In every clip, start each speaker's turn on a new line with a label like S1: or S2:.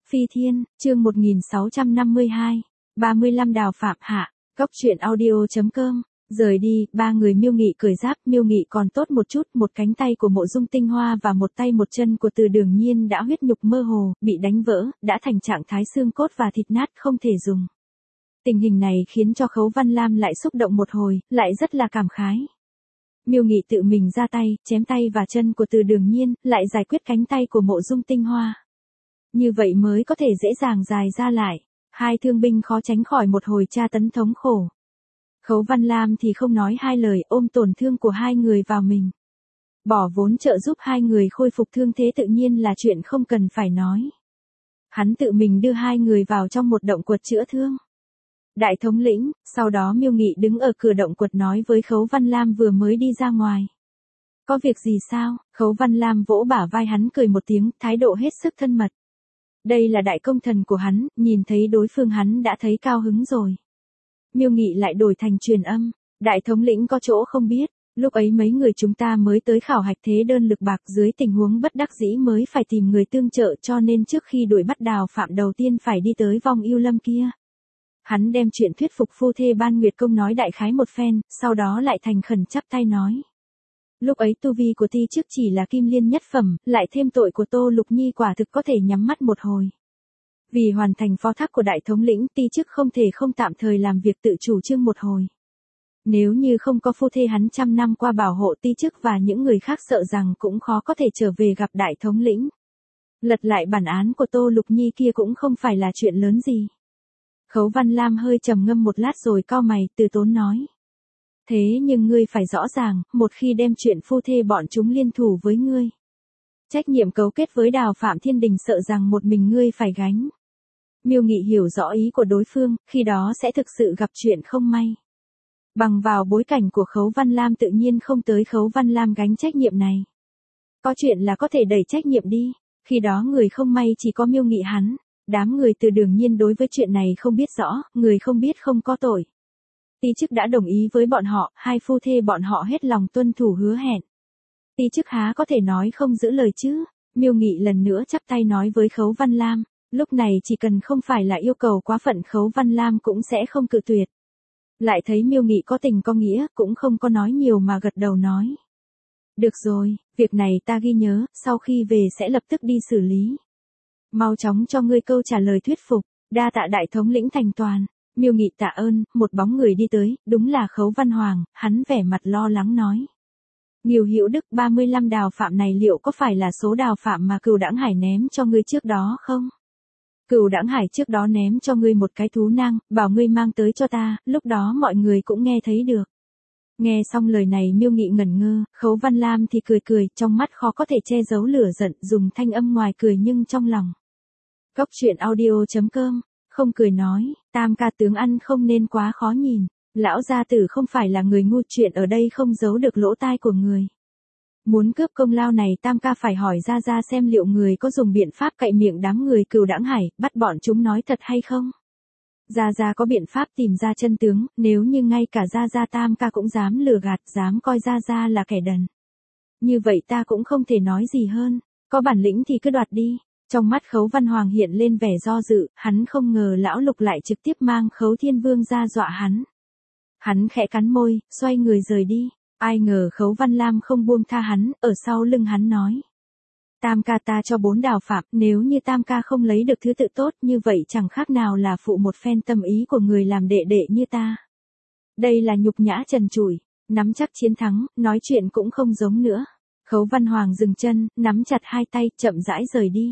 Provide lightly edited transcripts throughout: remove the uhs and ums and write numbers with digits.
S1: Phi Thiên, chương 1652, 35 Đào Phạm hạ, Góc truyện audio.com. Rời đi, ba người Miêu Nghị cởi giáp, Miêu Nghị còn tốt một chút, một cánh tay của Mộ Dung Tinh Hoa và một tay một chân của Từ Đường Nhiên đã huyết nhục mơ hồ, bị đánh vỡ, đã thành trạng thái xương cốt và thịt nát không thể dùng. Tình hình này khiến cho Khấu Văn Lam lại xúc động một hồi, lại rất là cảm khái. Miêu Nghị tự mình ra tay, chém tay và chân của Từ Đường Nhiên, lại giải quyết cánh tay của Mộ Dung Tinh Hoa. Như vậy mới có thể dễ dàng dài ra lại, hai thương binh khó tránh khỏi một hồi tra tấn thống khổ. Khấu Văn Lam thì không nói hai lời, ôm tổn thương của hai người vào mình. Bỏ vốn trợ giúp hai người khôi phục thương thế tự nhiên là chuyện không cần phải nói. Hắn tự mình đưa hai người vào trong một động quật chữa thương. Đại thống lĩnh, sau đó Miêu Nghị đứng ở cửa động quật nói với Khấu Văn Lam vừa mới đi ra ngoài. Có việc gì sao? Khấu Văn Lam vỗ bả vai hắn cười một tiếng, thái độ hết sức thân mật. Đây là đại công thần của hắn, nhìn thấy đối phương hắn đã thấy cao hứng rồi. Miêu Nghị lại đổi thành truyền âm, đại thống lĩnh có chỗ không biết, lúc ấy mấy người chúng ta mới tới khảo hạch thế đơn lực bạc dưới tình huống bất đắc dĩ mới phải tìm người tương trợ cho nên trước khi đuổi bắt Đào Phạm đầu tiên phải đi tới vong yêu lâm kia. Hắn đem chuyện thuyết phục phu thê Ban Nguyệt Công nói đại khái một phen, sau đó lại thành khẩn chắp tay nói. Lúc ấy tu vi của Ti Chức chỉ là kim liên nhất phẩm, lại thêm tội của Tô Lục Nhi quả thực có thể nhắm mắt một hồi. Vì hoàn thành phó thác của đại thống lĩnh, Ti Chức không thể không tạm thời làm việc tự chủ trương một hồi. Nếu như không có phu thê hắn trăm năm qua bảo hộ Ti Chức và những người khác sợ rằng cũng khó có thể trở về gặp đại thống lĩnh. Lật lại bản án của Tô Lục Nhi kia cũng không phải là chuyện lớn gì. Khấu Văn Lam hơi trầm ngâm một lát rồi cau mày, từ tốn nói. Thế nhưng ngươi phải rõ ràng, một khi đem chuyện phu thê bọn chúng liên thủ với ngươi. Trách nhiệm cấu kết với Đào Phạm Thiên Đình sợ rằng một mình ngươi phải gánh. Miêu Nghị hiểu rõ ý của đối phương, khi đó sẽ thực sự gặp chuyện không may. Bằng vào bối cảnh của Khấu Văn Lam tự nhiên không tới Khấu Văn Lam gánh trách nhiệm này. Có chuyện là có thể đẩy trách nhiệm đi, khi đó người không may chỉ có Miêu Nghị hắn. Đám người Từ Đường Nhiên đối với chuyện này không biết rõ, người không biết không có tội. Ti Chức đã đồng ý với bọn họ, hai phu thê bọn họ hết lòng tuân thủ hứa hẹn. Ti Chức há có thể nói không giữ lời chứ? Miêu Nghị lần nữa chắp tay nói với Khấu Văn Lam, lúc này chỉ cần không phải là yêu cầu quá phận Khấu Văn Lam cũng sẽ không cự tuyệt. Lại thấy Miêu Nghị có tình có nghĩa, cũng không có nói nhiều mà gật đầu nói. Được rồi, việc này ta ghi nhớ, sau khi về sẽ lập tức đi xử lý. Mau chóng cho ngươi câu trả lời thuyết phục, đa tạ đại thống lĩnh thành toàn. Miêu Nghị tạ ơn, một bóng người đi tới, đúng là Khấu Văn Hoàng, hắn vẻ mặt lo lắng nói. Nghiêu Hữu Đức 35 Đào Phạm này liệu có phải là số Đào Phạm mà Cửu Đãng Hải ném cho ngươi trước đó không? Cửu Đãng Hải trước đó ném cho ngươi một cái thú nang, bảo ngươi mang tới cho ta, lúc đó mọi người cũng nghe thấy được. Nghe xong lời này Miêu Nghị ngẩn ngơ, Khấu Văn Lam thì cười cười, trong mắt khó có thể che giấu lửa giận, dùng thanh âm ngoài cười nhưng trong lòng. Góc truyện audio.com, không cười nói, Tam ca tướng ăn không nên quá khó nhìn, lão gia tử không phải là người ngu, chuyện ở đây không giấu được lỗ tai của người. Muốn cướp công lao này Tam ca phải hỏi Gia Gia xem liệu người có dùng biện pháp cậy miệng đám người Cửu Đãng Hải, bắt bọn chúng nói thật hay không? Gia Gia có biện pháp tìm ra chân tướng, nếu như ngay cả Gia Gia Tam ca cũng dám lừa gạt, dám coi Gia Gia là kẻ đần. Như vậy ta cũng không thể nói gì hơn, có bản lĩnh thì cứ đoạt đi. Trong mắt Khấu Văn Hoàng hiện lên vẻ do dự, hắn không ngờ lão Lục lại trực tiếp mang Khấu Thiên Vương ra dọa hắn. Hắn khẽ cắn môi, xoay người rời đi, ai ngờ Khấu Văn Lam không buông tha hắn, ở sau lưng hắn nói. Tam ca ta cho 4 Đào Phạm, nếu như Tam ca không lấy được thứ tự tốt như vậy chẳng khác nào là phụ một phen tâm ý của người làm đệ đệ như ta. Đây là nhục nhã trần trụi, nắm chắc chiến thắng, nói chuyện cũng không giống nữa. Khấu Văn Hoàng dừng chân, nắm chặt hai tay, chậm rãi rời đi.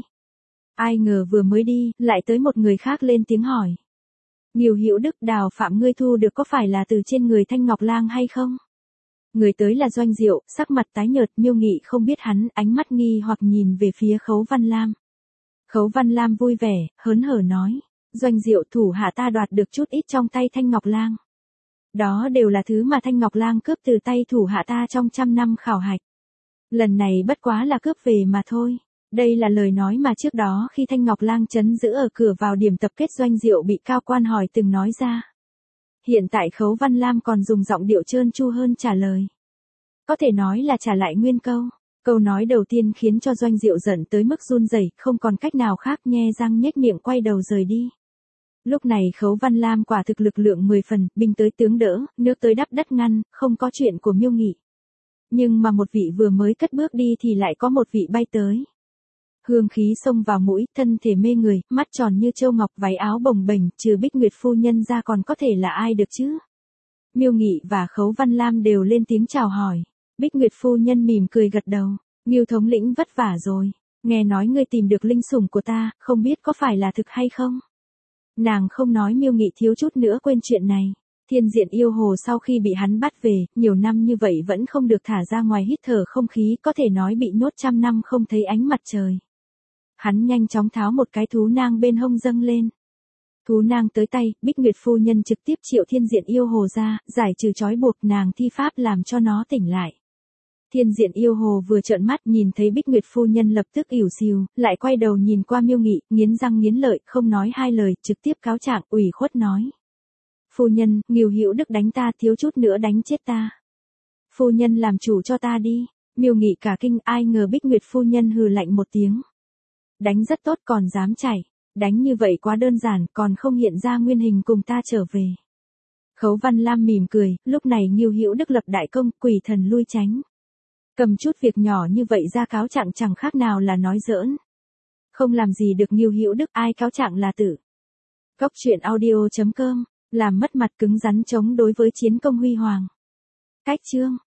S1: Ai ngờ vừa mới đi, lại tới một người khác lên tiếng hỏi. Nghiêu Hữu Đức Đào Phạm ngươi thu được có phải là từ trên người Thanh Ngọc Lang hay không? Người tới là Doanh Diệu, sắc mặt tái nhợt, Miêu Nghị không biết hắn, ánh mắt nghi hoặc nhìn về phía Khấu Văn Lam. Khấu Văn Lam vui vẻ, hớn hở nói. Doanh Diệu thủ hạ ta đoạt được chút ít trong tay Thanh Ngọc Lang. Đó đều là thứ mà Thanh Ngọc Lang cướp từ tay thủ hạ ta trong trăm năm khảo hạch. Lần này bất quá là cướp về mà thôi. Đây là lời nói mà trước đó khi Thanh Ngọc Lang trấn giữ ở cửa vào điểm tập kết Doanh Diệu bị cao quan hỏi từng nói ra. Hiện tại Khấu Văn Lam còn dùng giọng điệu trơn tru hơn trả lời. Có thể nói là trả lại nguyên câu. Câu nói đầu tiên khiến cho Doanh Diệu giận tới mức run rẩy, không còn cách nào khác, nhe răng nhếch miệng quay đầu rời đi. Lúc này Khấu Văn Lam quả thực lực lượng 10 phần, binh tới tướng đỡ, nước tới đắp đất ngăn, không có chuyện của Miêu Nghị. Nhưng mà một vị vừa mới cất bước đi thì lại có một vị bay tới. Hương khí xông vào mũi, thân thể mê người, mắt tròn như châu ngọc, váy áo bồng bềnh, trừ Bích Nguyệt phu nhân ra còn có thể là ai được chứ? Miêu Nghị và Khấu Văn Lam đều lên tiếng chào hỏi. Bích Nguyệt phu nhân mỉm cười gật đầu. Miêu thống lĩnh vất vả rồi. Nghe nói ngươi tìm được linh sủng của ta, không biết có phải là thực hay không? Nàng không nói Miêu Nghị thiếu chút nữa quên chuyện này. Thiên diện yêu hồ sau khi bị hắn bắt về, nhiều năm như vậy vẫn không được thả ra ngoài hít thở không khí, có thể nói bị nhốt trăm năm không thấy ánh mặt trời. Hắn nhanh chóng tháo một cái thú nang bên hông dâng lên. Thú nang tới tay, Bích Nguyệt phu nhân trực tiếp triệu thiên diện yêu hồ ra, giải trừ trói buộc, nàng thi pháp làm cho nó tỉnh lại. Thiên diện yêu hồ vừa trợn mắt nhìn thấy Bích Nguyệt phu nhân lập tức ỉu xìu, lại quay đầu nhìn qua Miêu Nghị, nghiến răng nghiến lợi, không nói hai lời, trực tiếp cáo trạng, ủy khuất nói. Phu nhân, Ngưu Hữu Đức đánh ta, thiếu chút nữa đánh chết ta. Phu nhân làm chủ cho ta đi. Miêu Nghị cả kinh, ai ngờ Bích Nguyệt phu nhân hừ lạnh một tiếng. Đánh rất tốt, còn dám chảy. Đánh như vậy quá đơn giản, còn không hiện ra nguyên hình cùng ta trở về. Khấu Văn Lam mỉm cười, lúc này Ngưu Hữu Đức lập đại công, quỷ thần lui tránh. Cầm chút việc nhỏ như vậy ra cáo trạng chẳng khác nào là nói giỡn. Không làm gì được Ngưu Hữu Đức, ai cáo trạng là tử. Góc truyện audio.com, làm mất mặt cứng rắn chống đối với chiến công huy hoàng. Cách chương